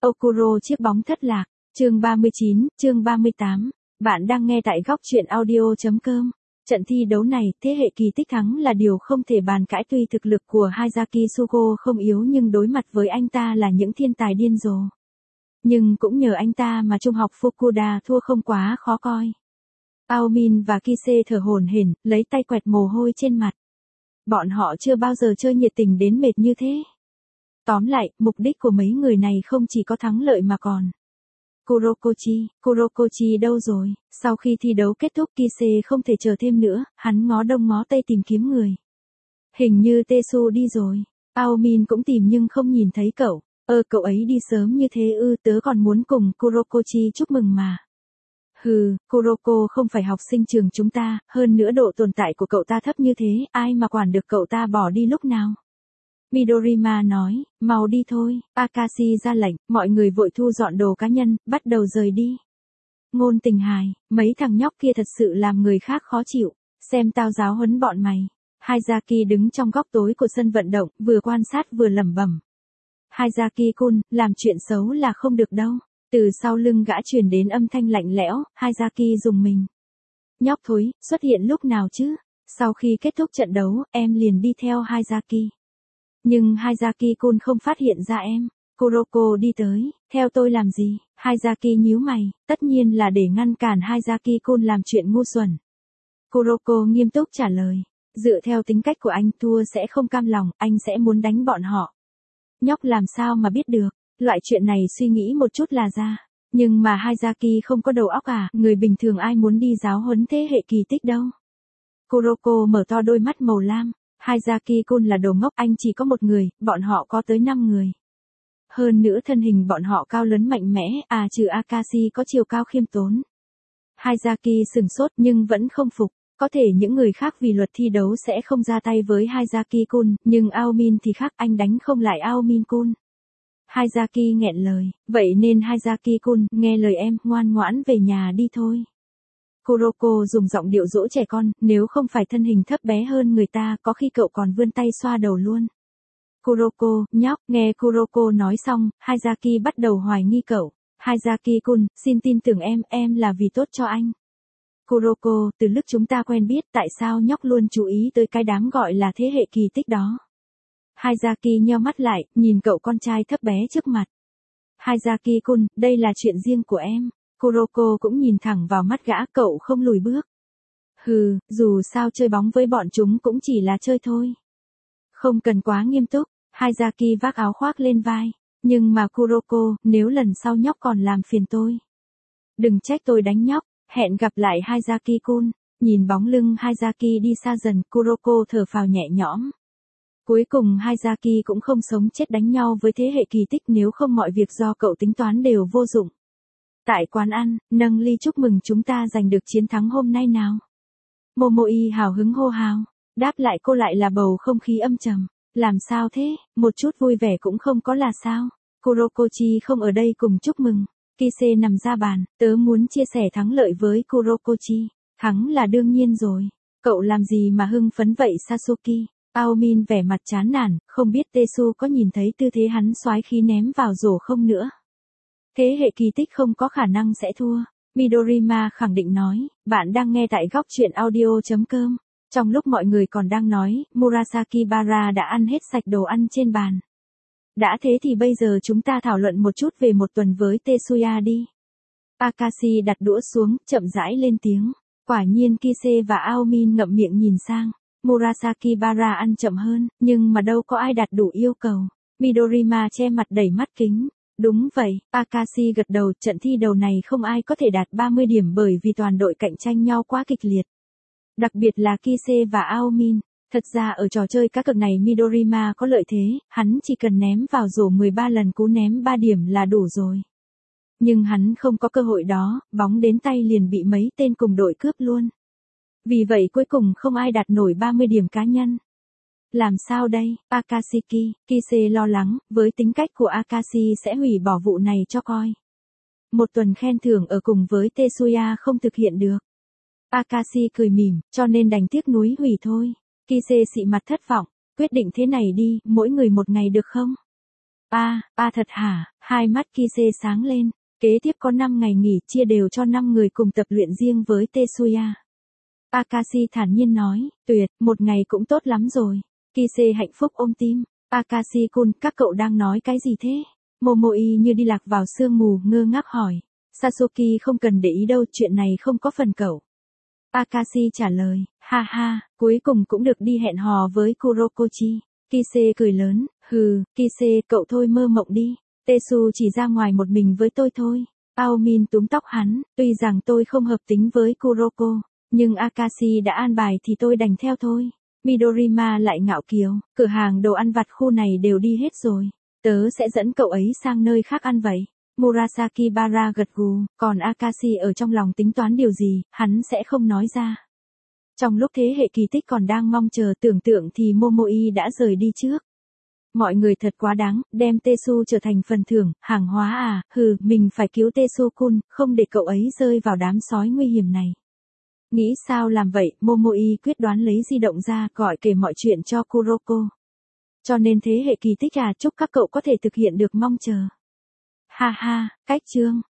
Okuro chiếc bóng thất lạc. Chương 39, chương 38. Bạn đang nghe tại góc truyện audio.com. Trận thi đấu này, thế hệ kỳ tích thắng là điều không thể bàn cãi, tuy thực lực của Hayazaki Sugo không yếu nhưng đối mặt với anh ta là những thiên tài điên rồ. Nhưng cũng nhờ anh ta mà trung học Fukuda thua không quá khó coi. Aomin và Kise thở hổn hển, lấy tay quẹt mồ hôi trên mặt. Bọn họ chưa bao giờ chơi nhiệt tình đến mệt như thế. Tóm lại, mục đích của mấy người này không chỉ có thắng lợi mà còn. Kurokochi đâu rồi? Sau khi thi đấu kết thúc, Kise không thể chờ thêm nữa, hắn ngó đông ngó tây tìm kiếm người. Hình như Tetsu đi rồi. Aomin cũng tìm nhưng không nhìn thấy cậu. Cậu ấy đi sớm như thế ư? Tớ còn muốn cùng Kurokochi chúc mừng mà. Kuroko không phải học sinh trường chúng ta, hơn nữa độ tồn tại của cậu ta thấp như thế, ai mà quản được cậu ta bỏ đi lúc nào. Midorima nói, mau đi thôi. Akashi ra lệnh, mọi người vội thu dọn đồ cá nhân, bắt đầu rời đi. Ngôn Tình hài, mấy thằng nhóc kia thật sự làm người khác khó chịu, xem tao giáo huấn bọn mày. Hayazaki đứng trong góc tối của sân vận động, vừa quan sát vừa lẩm bẩm. Hayazaki-kun, làm chuyện xấu là không được đâu. Từ sau lưng gã truyền đến âm thanh lạnh lẽo, Hayazaki rùng mình. Nhóc thối, xuất hiện lúc nào chứ? Sau khi kết thúc trận đấu, em liền đi theo Hayazaki. Nhưng Hayazaki-kun không phát hiện ra em. Kuroko đi tới, theo tôi làm gì? Hayazaki nhíu mày, tất nhiên là để ngăn cản Hayazaki-kun làm chuyện ngu xuẩn. Kuroko nghiêm túc trả lời, dựa theo tính cách của anh, thua sẽ không cam lòng, anh sẽ muốn đánh bọn họ. Nhóc làm sao mà biết được, loại chuyện này suy nghĩ một chút là ra. Nhưng mà Hayazaki không có đầu óc à, người bình thường ai muốn đi giáo huấn thế hệ kỳ tích đâu. Kuroko mở to đôi mắt màu lam. Hayazaki-kun là đồ ngốc, anh chỉ có một người, bọn họ có tới 5 người. Hơn nữa thân hình bọn họ cao lớn mạnh mẽ, trừ Akashi có chiều cao khiêm tốn. Hayazaki sừng sốt nhưng vẫn không phục, có thể những người khác vì luật thi đấu sẽ không ra tay với Hayazaki-kun, nhưng Aomin thì khác, anh đánh không lại Aomin-kun. Hayazaki nghẹn lời, vậy nên Hayazaki-kun, nghe lời em, ngoan ngoãn về nhà đi thôi. Kuroko dùng giọng điệu dỗ trẻ con, nếu không phải thân hình thấp bé hơn người ta, có khi cậu còn vươn tay xoa đầu luôn. Kuroko, nhóc, nghe Kuroko nói xong, Hayazaki bắt đầu hoài nghi cậu. Hayazaki-kun, xin tin tưởng em là vì tốt cho anh. Kuroko, từ lúc chúng ta quen biết, tại sao nhóc luôn chú ý tới cái đám gọi là thế hệ kỳ tích đó? Hayazaki nheo mắt lại, nhìn cậu con trai thấp bé trước mặt. Hayazaki-kun, đây là chuyện riêng của em. Kuroko cũng nhìn thẳng vào mắt gã, cậu không lùi bước. Dù sao chơi bóng với bọn chúng cũng chỉ là chơi thôi. Không cần quá nghiêm túc. Hayazaki vác áo khoác lên vai. Nhưng mà Kuroko, nếu lần sau nhóc còn làm phiền tôi, đừng trách tôi đánh nhóc. Hẹn gặp lại Hayazaki-kun. Nhìn bóng lưng Hayazaki đi xa dần, Kuroko thở phào nhẹ nhõm. Cuối cùng Hayazaki cũng không sống chết đánh nhau với thế hệ kỳ tích, nếu không mọi việc do cậu tính toán đều vô dụng. Tại quán ăn, nâng ly chúc mừng chúng ta giành được chiến thắng hôm nay nào. Momoi hào hứng hô hào. Đáp lại cô lại là bầu không khí âm trầm. Làm sao thế, một chút vui vẻ cũng không có là sao? Kurokochi không ở đây cùng chúc mừng. Kise nằm ra bàn, tớ muốn chia sẻ thắng lợi với Kurokochi. Thắng là đương nhiên rồi. Cậu làm gì mà hưng phấn vậy Sasuke? Aomin vẻ mặt chán nản, không biết Tetsu có nhìn thấy tư thế hắn soái khí ném vào rổ không nữa. Thế hệ kỳ tích không có khả năng sẽ thua. Midorima khẳng định nói, bạn đang nghe tại góc truyện audio.com. Trong lúc mọi người còn đang nói, Murasaki Bara đã ăn hết sạch đồ ăn trên bàn. Đã thế thì bây giờ chúng ta thảo luận một chút về một tuần với Tetsuya đi. Akashi đặt đũa xuống, chậm rãi lên tiếng. Quả nhiên Kise và Aomin ngậm miệng nhìn sang. Murasaki Bara ăn chậm hơn, nhưng mà đâu có ai đạt đủ yêu cầu. Midorima che mặt đầy mắt kính. Đúng vậy, Akashi gật đầu, trận thi đấu này không ai có thể đạt 30 điểm bởi vì toàn đội cạnh tranh nhau quá kịch liệt. Đặc biệt là Kise và Aomin. Thật ra ở trò chơi cá cược này Midorima có lợi thế, hắn chỉ cần ném vào rổ 13 lần cú ném 3 điểm là đủ rồi. Nhưng hắn không có cơ hội đó, bóng đến tay liền bị mấy tên cùng đội cướp luôn. Vì vậy cuối cùng không ai đạt nổi 30 điểm cá nhân. Làm sao đây, Akashiki? Kise lo lắng, với tính cách của Akashi sẽ hủy bỏ vụ này cho coi. Một tuần khen thưởng ở cùng với Tetsuya không thực hiện được. Akashi cười mỉm, cho nên đành tiếc nuối hủy thôi. Kise xị mặt thất vọng, quyết định thế này đi, mỗi người một ngày được không? Thật hả? Hai mắt Kise sáng lên. Kế tiếp có 5 ngày nghỉ chia đều cho 5 người cùng tập luyện riêng với Tetsuya. Akashi thản nhiên nói, tuyệt, một ngày cũng tốt lắm rồi. Kise hạnh phúc ôm tim. Akashi-kun, các cậu đang nói cái gì thế? Momoi như đi lạc vào sương mù, ngơ ngác hỏi. Sasuke không cần để ý đâu, chuyện này không có phần cậu. Akashi trả lời, ha ha, cuối cùng cũng được đi hẹn hò với Kurokochi. Kise cười lớn, hừ, Kise, cậu thôi mơ mộng đi. Tetsu chỉ ra ngoài một mình với tôi thôi. Aomin túm tóc hắn, tuy rằng tôi không hợp tính với Kuroko, nhưng Akashi đã an bài thì tôi đành theo thôi. Midorima lại ngạo kiều, cửa hàng đồ ăn vặt khu này đều đi hết rồi. Tớ sẽ dẫn cậu ấy sang nơi khác ăn vậy. Murasaki Bara gật gù, còn Akashi ở trong lòng tính toán điều gì, hắn sẽ không nói ra. Trong lúc thế hệ kỳ tích còn đang mong chờ tưởng tượng thì Momoi đã rời đi trước. Mọi người thật quá đáng, đem Tetsu trở thành phần thưởng, hàng hóa à, hừ, mình phải cứu Tetsu-kun, không để cậu ấy rơi vào đám sói nguy hiểm này. Nghĩ sao làm vậy, Momoi quyết đoán lấy di động ra gọi kể mọi chuyện cho Kuroko. Cho nên thế hệ kỳ tích à, chúc các cậu có thể thực hiện được mong chờ. Ha ha, cách chương.